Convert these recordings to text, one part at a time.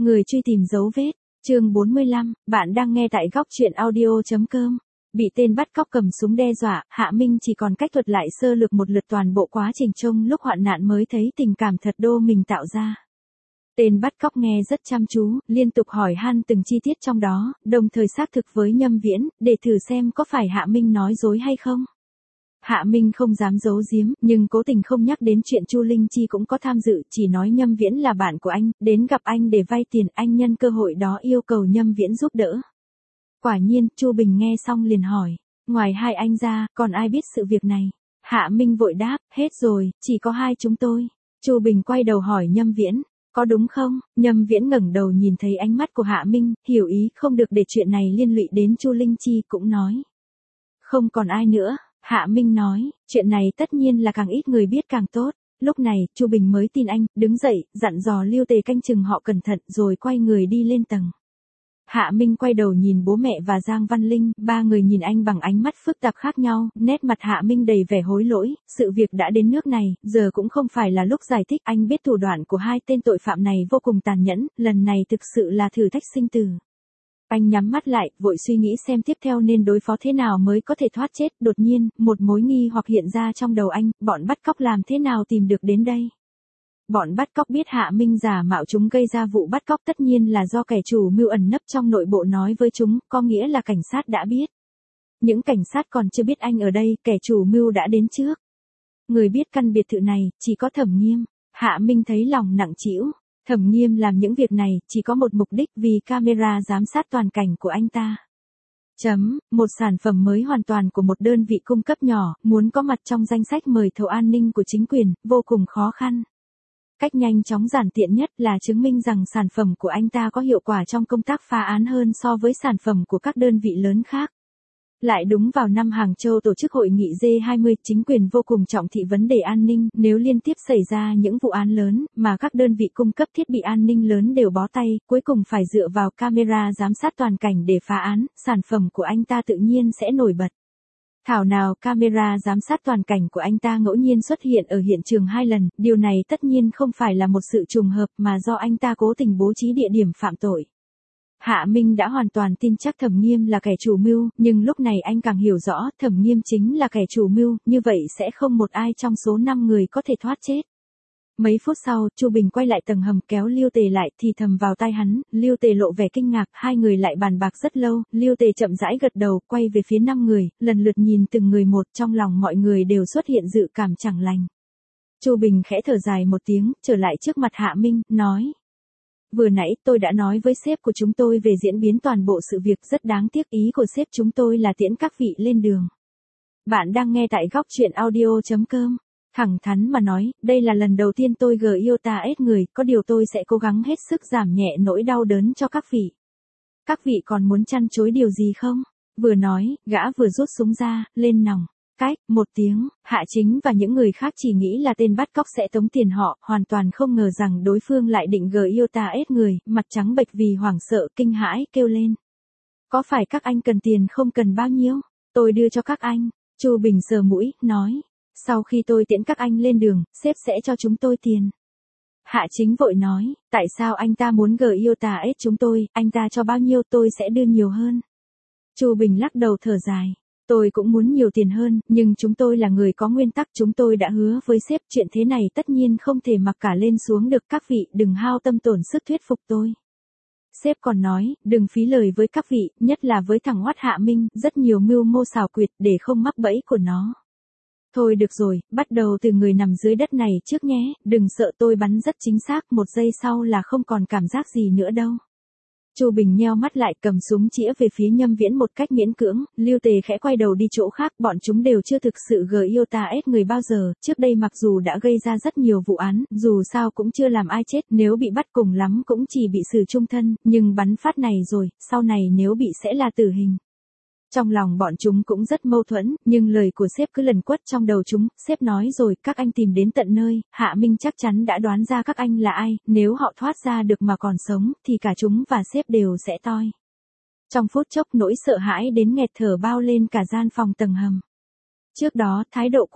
Người truy tìm dấu vết, chương 45, bạn đang nghe tại góc truyện audio.com. Bị tên bắt cóc cầm súng đe dọa, Hạ Minh chỉ còn cách thuật lại sơ lược một lượt toàn bộ quá trình trong lúc hoạn nạn mới thấy tình cảm thật đô mình tạo ra. Tên bắt cóc nghe rất chăm chú, liên tục hỏi han từng chi tiết trong đó, đồng thời xác thực với Nhâm Viễn, để thử xem có phải Hạ Minh nói dối hay không. Hạ Minh không dám giấu giếm, nhưng cố tình không nhắc đến chuyện Chu Linh Chi cũng có tham dự, chỉ nói Nhâm Viễn là bạn của anh, đến gặp anh để vay tiền, anh nhân cơ hội đó yêu cầu Nhâm Viễn giúp đỡ. Quả nhiên, Chu Bình nghe xong liền hỏi, ngoài hai anh ra, còn ai biết sự việc này? Hạ Minh vội đáp, hết rồi, chỉ có hai chúng tôi. Chu Bình quay đầu hỏi Nhâm Viễn, có đúng không? Nhâm Viễn ngẩng đầu nhìn thấy ánh mắt của Hạ Minh, hiểu ý không được để chuyện này liên lụy đến Chu Linh Chi, cũng nói. Không còn ai nữa. Hạ Minh nói, chuyện này tất nhiên là càng ít người biết càng tốt. Lúc này, Chu Bình mới tin anh, đứng dậy, dặn dò Lưu Tề canh chừng họ cẩn thận rồi quay người đi lên tầng. Hạ Minh quay đầu nhìn bố mẹ và Giang Văn Linh, ba người nhìn anh bằng ánh mắt phức tạp khác nhau, nét mặt Hạ Minh đầy vẻ hối lỗi, sự việc đã đến nước này, giờ cũng không phải là lúc giải thích, anh biết thủ đoạn của hai tên tội phạm này vô cùng tàn nhẫn, lần này thực sự là thử thách sinh tử. Anh nhắm mắt lại, vội suy nghĩ xem tiếp theo nên đối phó thế nào mới có thể thoát chết, đột nhiên, một mối nghi hoặc hiện ra trong đầu anh, bọn bắt cóc làm thế nào tìm được đến đây? Bọn bắt cóc biết Hạ Minh giả mạo chúng gây ra vụ bắt cóc tất nhiên là do kẻ chủ mưu ẩn nấp trong nội bộ nói với chúng, có nghĩa là cảnh sát đã biết. Những cảnh sát còn chưa biết anh ở đây, kẻ chủ mưu đã đến trước. Người biết căn biệt thự này, chỉ có Thẩm Nghiêm. Hạ Minh thấy lòng nặng trĩu. Thẩm Nghiêm làm những việc này, chỉ có một mục đích vì camera giám sát toàn cảnh của anh ta. Một sản phẩm mới hoàn toàn của một đơn vị cung cấp nhỏ, muốn có mặt trong danh sách mời thầu an ninh của chính quyền, vô cùng khó khăn. Cách nhanh chóng giản tiện nhất là chứng minh rằng sản phẩm của anh ta có hiệu quả trong công tác phá án hơn so với sản phẩm của các đơn vị lớn khác. Lại đúng vào năm Hàng Châu tổ chức hội nghị G20, chính quyền vô cùng trọng thị vấn đề an ninh, nếu liên tiếp xảy ra những vụ án lớn, mà các đơn vị cung cấp thiết bị an ninh lớn đều bó tay, cuối cùng phải dựa vào camera giám sát toàn cảnh để phá án, sản phẩm của anh ta tự nhiên sẽ nổi bật. Thảo nào camera giám sát toàn cảnh của anh ta ngẫu nhiên xuất hiện ở hiện trường 2 lần, điều này tất nhiên không phải là một sự trùng hợp mà do anh ta cố tình bố trí địa điểm phạm tội. Hạ Minh đã hoàn toàn tin chắc Thẩm Nghiêm là kẻ chủ mưu, nhưng lúc này anh càng hiểu rõ Thẩm Nghiêm chính là kẻ chủ mưu, như vậy sẽ không một ai trong số 5 người có thể thoát chết. Mấy phút sau, Chu Bình quay lại tầng hầm kéo Lưu Tề lại thì thầm vào tai hắn, Lưu Tề lộ vẻ kinh ngạc, hai người lại bàn bạc rất lâu, Lưu Tề chậm rãi gật đầu, quay về phía 5 người, lần lượt nhìn từng người một, trong lòng mọi người đều xuất hiện dự cảm chẳng lành. Chu Bình khẽ thở dài một tiếng, trở lại trước mặt Hạ Minh, nói. Vừa nãy tôi đã nói với sếp của chúng tôi về diễn biến toàn bộ sự việc, rất đáng tiếc, ý của sếp chúng tôi là tiễn các vị lên đường. Bạn đang nghe tại góc truyện audio.com. Thẳng thắn mà nói, đây là lần đầu tiên tôi yêu ta ết người, có điều tôi sẽ cố gắng hết sức giảm nhẹ nỗi đau đớn cho các vị. Các vị còn muốn chăn chối điều gì không? Vừa nói, gã vừa rút súng ra, lên nòng. Cách, một tiếng, Hạ Chính và những người khác chỉ nghĩ là tên bắt cóc sẽ tống tiền họ, hoàn toàn không ngờ rằng đối phương lại định yêu ta ết người, mặt trắng bệch vì hoảng sợ, kinh hãi, kêu lên. Có phải các anh cần tiền không, cần bao nhiêu? Tôi đưa cho các anh. Chu Bình sờ mũi, nói. Sau khi tôi tiễn các anh lên đường, sếp sẽ cho chúng tôi tiền. Hạ Chính vội nói, tại sao anh ta muốn yêu ta ết chúng tôi, anh ta cho bao nhiêu tôi sẽ đưa nhiều hơn. Chu Bình lắc đầu thở dài. Tôi cũng muốn nhiều tiền hơn, nhưng chúng tôi là người có nguyên tắc, chúng tôi đã hứa với sếp chuyện thế này tất nhiên không thể mặc cả lên xuống được, các vị đừng hao tâm tổn sức thuyết phục tôi. Sếp còn nói, đừng phí lời với các vị, nhất là với thằng oát Hạ Minh, rất nhiều mưu mô xảo quyệt để không mắc bẫy của nó. Thôi được rồi, bắt đầu từ người nằm dưới đất này trước nhé, đừng sợ tôi bắn rất chính xác, 1 giây sau là không còn cảm giác gì nữa đâu. Chu Bình nheo mắt lại, cầm súng chĩa về phía Nhâm Viễn một cách miễn cưỡng, Lưu Tề khẽ quay đầu đi chỗ khác, bọn chúng đều chưa thực sự yêu ta ết người bao giờ, trước đây mặc dù đã gây ra rất nhiều vụ án, dù sao cũng chưa làm ai chết, nếu bị bắt cùng lắm cũng chỉ bị xử chung thân, nhưng bắn phát này rồi, sau này nếu bị sẽ là tử hình. Trong lòng bọn chúng cũng rất mâu thuẫn, nhưng lời của sếp cứ lần quất trong đầu chúng, sếp nói rồi, các anh tìm đến tận nơi, Hạ Minh chắc chắn đã đoán ra các anh là ai, nếu họ thoát ra được mà còn sống, thì cả chúng và sếp đều sẽ toi. Trong phút chốc nỗi sợ hãi đến nghẹt thở bao lên cả gian phòng tầng hầm. Trước đó, thái độ của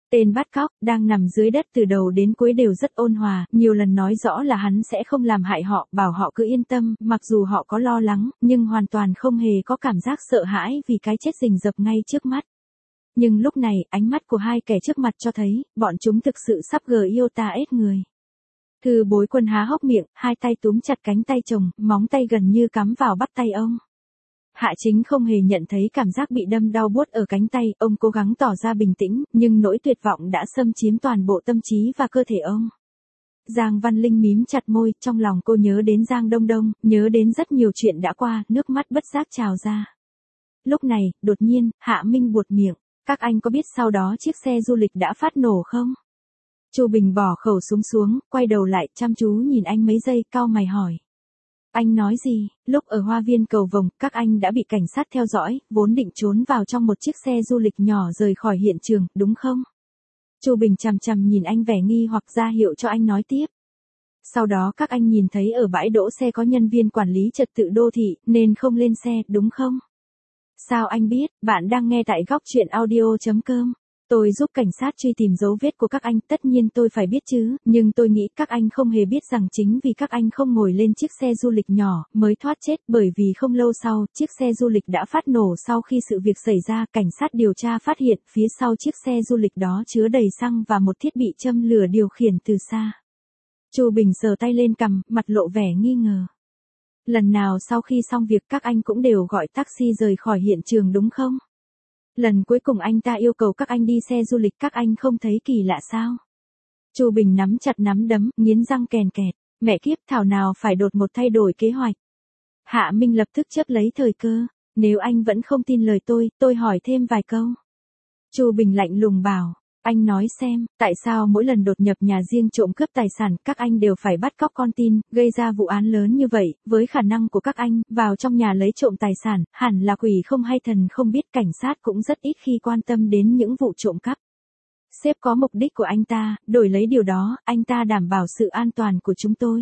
Tên bắt cóc, đang nằm dưới đất từ đầu đến cuối đều rất ôn hòa, nhiều lần nói rõ là hắn sẽ không làm hại họ, bảo họ cứ yên tâm, mặc dù họ có lo lắng, nhưng hoàn toàn không hề có cảm giác sợ hãi vì cái chết rình rập ngay trước mắt. Nhưng lúc này, ánh mắt của hai kẻ trước mặt cho thấy, bọn chúng thực sự sắp yêu ta ết người. Thư Bối Quân há hốc miệng, hai tay túm chặt cánh tay chồng, móng tay gần như cắm vào bắp tay ông. Hạ Chính không hề nhận thấy cảm giác bị đâm đau buốt ở cánh tay, ông cố gắng tỏ ra bình tĩnh, nhưng nỗi tuyệt vọng đã xâm chiếm toàn bộ tâm trí và cơ thể ông. Giang Văn Linh mím chặt môi, trong lòng cô nhớ đến Giang Đông Đông, nhớ đến rất nhiều chuyện đã qua, nước mắt bất giác trào ra. Lúc này, đột nhiên, Hạ Minh buột miệng, các anh có biết sau đó chiếc xe du lịch đã phát nổ không? Chu Bình bỏ khẩu súng xuống, quay đầu lại, chăm chú nhìn anh mấy giây, cau mày hỏi. Anh nói gì? Lúc ở Hoa Viên Cầu Vồng, các anh đã bị cảnh sát theo dõi, vốn định trốn vào trong một chiếc xe du lịch nhỏ rời khỏi hiện trường, đúng không? Chu Bình chằm chằm nhìn anh vẻ nghi hoặc ra hiệu cho anh nói tiếp. Sau đó các anh nhìn thấy ở bãi đỗ xe có nhân viên quản lý trật tự đô thị, nên không lên xe, đúng không? Sao anh biết? Bạn đang nghe tại góc truyện audio.com. Tôi giúp cảnh sát truy tìm dấu vết của các anh, tất nhiên tôi phải biết chứ, nhưng tôi nghĩ các anh không hề biết rằng chính vì các anh không ngồi lên chiếc xe du lịch nhỏ, mới thoát chết, bởi vì không lâu sau, chiếc xe du lịch đã phát nổ sau khi sự việc xảy ra, cảnh sát điều tra phát hiện, phía sau chiếc xe du lịch đó chứa đầy xăng và một thiết bị châm lửa điều khiển từ xa. Chu Bình sờ tay lên cằm, mặt lộ vẻ nghi ngờ. Lần nào sau khi xong việc các anh cũng đều gọi taxi rời khỏi hiện trường đúng không? Lần cuối cùng anh ta yêu cầu các anh đi xe du lịch các anh không thấy kỳ lạ sao? Chu Bình nắm chặt nắm đấm, nghiến răng kèn kẹt. Mẹ kiếp thảo nào phải đột một thay đổi kế hoạch. Hạ Minh lập tức chớp lấy thời cơ. Nếu anh vẫn không tin lời tôi hỏi thêm vài câu. Chu Bình lạnh lùng bảo. Anh nói xem, tại sao mỗi lần đột nhập nhà riêng trộm cướp tài sản, các anh đều phải bắt cóc con tin, gây ra vụ án lớn như vậy, với khả năng của các anh, vào trong nhà lấy trộm tài sản, hẳn là quỷ không hay thần không biết, cảnh sát cũng rất ít khi quan tâm đến những vụ trộm cắp. Sếp có mục đích của anh ta, đổi lấy điều đó, anh ta đảm bảo sự an toàn của chúng tôi.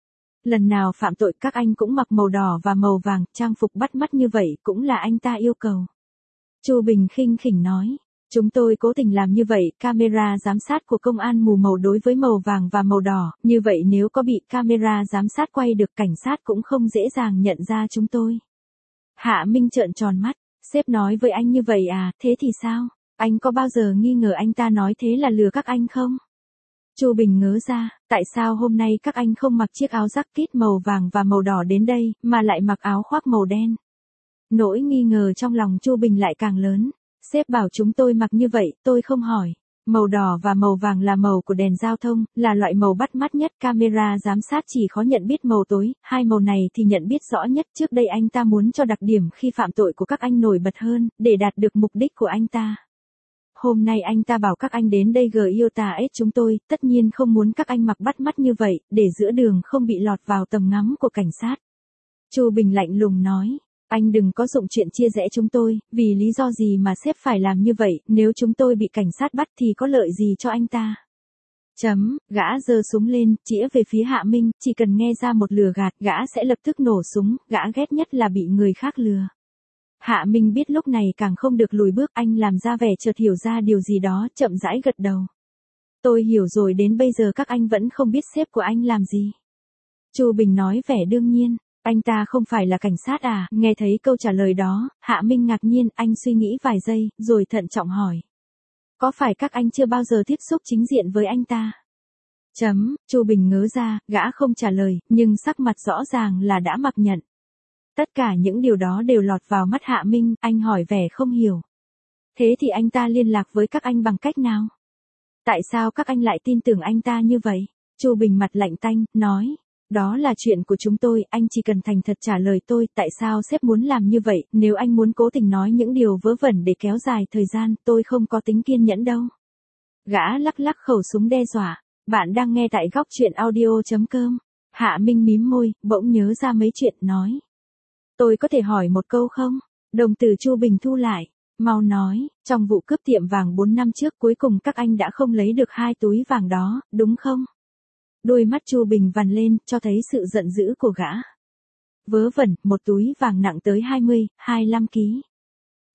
Lần nào phạm tội các anh cũng mặc màu đỏ và màu vàng, trang phục bắt mắt như vậy cũng là anh ta yêu cầu. Chu Bình khinh khỉnh nói. Chúng tôi cố tình làm như vậy, camera giám sát của công an mù màu đối với màu vàng và màu đỏ, như vậy nếu có bị camera giám sát quay được cảnh sát cũng không dễ dàng nhận ra chúng tôi. Hạ Minh trợn tròn mắt, sếp nói với anh như vậy à, thế thì sao? Anh có bao giờ nghi ngờ anh ta nói thế là lừa các anh không? Chu Bình ngớ ra, tại sao hôm nay các anh không mặc chiếc áo jacket màu vàng và màu đỏ đến đây, mà lại mặc áo khoác màu đen? Nỗi nghi ngờ trong lòng Chu Bình lại càng lớn. Sếp bảo chúng tôi mặc như vậy, tôi không hỏi. Màu đỏ và màu vàng là màu của đèn giao thông, là loại màu bắt mắt nhất, camera giám sát chỉ khó nhận biết màu tối, hai màu này thì nhận biết rõ nhất. Trước đây anh ta muốn cho đặc điểm khi phạm tội của các anh nổi bật hơn, để đạt được mục đích của anh ta. Hôm nay anh ta bảo các anh đến đây yêu ta ết chúng tôi, tất nhiên không muốn các anh mặc bắt mắt như vậy, để giữa đường không bị lọt vào tầm ngắm của cảnh sát. Chu Bình lạnh lùng nói. Anh đừng có dụng chuyện chia rẽ chúng tôi, vì lý do gì mà sếp phải làm như vậy, nếu chúng tôi bị cảnh sát bắt thì có lợi gì cho anh ta. Gã giơ súng lên, chĩa về phía Hạ Minh, chỉ cần nghe ra một lừa gạt, gã sẽ lập tức nổ súng, gã ghét nhất là bị người khác lừa. Hạ Minh biết lúc này càng không được lùi bước, anh làm ra vẻ chợt hiểu ra điều gì đó, chậm rãi gật đầu. Tôi hiểu rồi, đến bây giờ các anh vẫn không biết sếp của anh làm gì. Chu Bình nói vẻ đương nhiên. Anh ta không phải là cảnh sát à? Nghe thấy câu trả lời đó, Hạ Minh ngạc nhiên, anh suy nghĩ vài giây, rồi thận trọng hỏi. Có phải các anh chưa bao giờ tiếp xúc chính diện với anh ta? Chu Bình ngớ ra, gã không trả lời, nhưng sắc mặt rõ ràng là đã mặc nhận. Tất cả những điều đó đều lọt vào mắt Hạ Minh, anh hỏi vẻ không hiểu. Thế thì anh ta liên lạc với các anh bằng cách nào? Tại sao các anh lại tin tưởng anh ta như vậy? Chu Bình mặt lạnh tanh, nói. Đó là chuyện của chúng tôi, anh chỉ cần thành thật trả lời tôi, tại sao sếp muốn làm như vậy, nếu anh muốn cố tình nói những điều vớ vẩn để kéo dài thời gian, tôi không có tính kiên nhẫn đâu. Gã lắc lắc khẩu súng đe dọa. Bạn đang nghe tại góc truyện audio.com. Hạ Minh mím môi, bỗng nhớ ra mấy chuyện, nói. Tôi có thể hỏi một câu không? Đồng tử Chu Bình thu lại. Mau nói, trong vụ cướp tiệm vàng 4 năm trước cuối cùng các anh đã không lấy được 2 túi vàng đó, đúng không? Đôi mắt Chu Bình vằn lên, cho thấy sự giận dữ của gã. Vớ vẩn, một túi vàng nặng tới 20, 25 ký.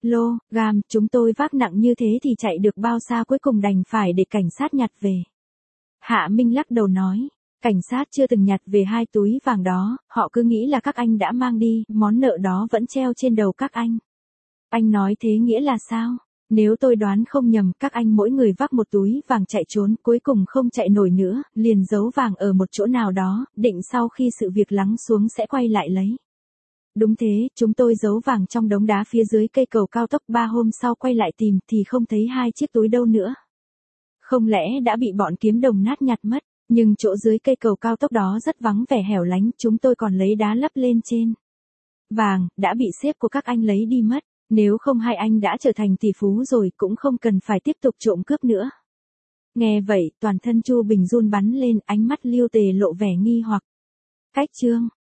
kg, chúng tôi vác nặng như thế thì chạy được bao xa, cuối cùng đành phải để cảnh sát nhặt về. Hạ Minh lắc đầu nói, cảnh sát chưa từng nhặt về 2 túi vàng đó, họ cứ nghĩ là các anh đã mang đi, món nợ đó vẫn treo trên đầu các anh. Anh nói thế nghĩa là sao? Nếu tôi đoán không nhầm, các anh mỗi người vác một túi vàng chạy trốn, cuối cùng không chạy nổi nữa, liền giấu vàng ở một chỗ nào đó, định sau khi sự việc lắng xuống sẽ quay lại lấy. Đúng thế, chúng tôi giấu vàng trong đống đá phía dưới cây cầu cao tốc, 3 hôm sau quay lại tìm thì không thấy 2 chiếc túi đâu nữa. Không lẽ đã bị bọn kiếm đồng nát nhặt mất, nhưng chỗ dưới cây cầu cao tốc đó rất vắng vẻ hẻo lánh, chúng tôi còn lấy đá lấp lên trên. Vàng, đã bị sếp của các anh lấy đi mất, nếu không hai anh đã trở thành tỷ phú rồi, cũng không cần phải tiếp tục trộm cướp nữa. Nghe vậy, toàn thân Chu Bình run bắn lên, ánh mắt Lưu Tề lộ vẻ nghi hoặc. Cách chương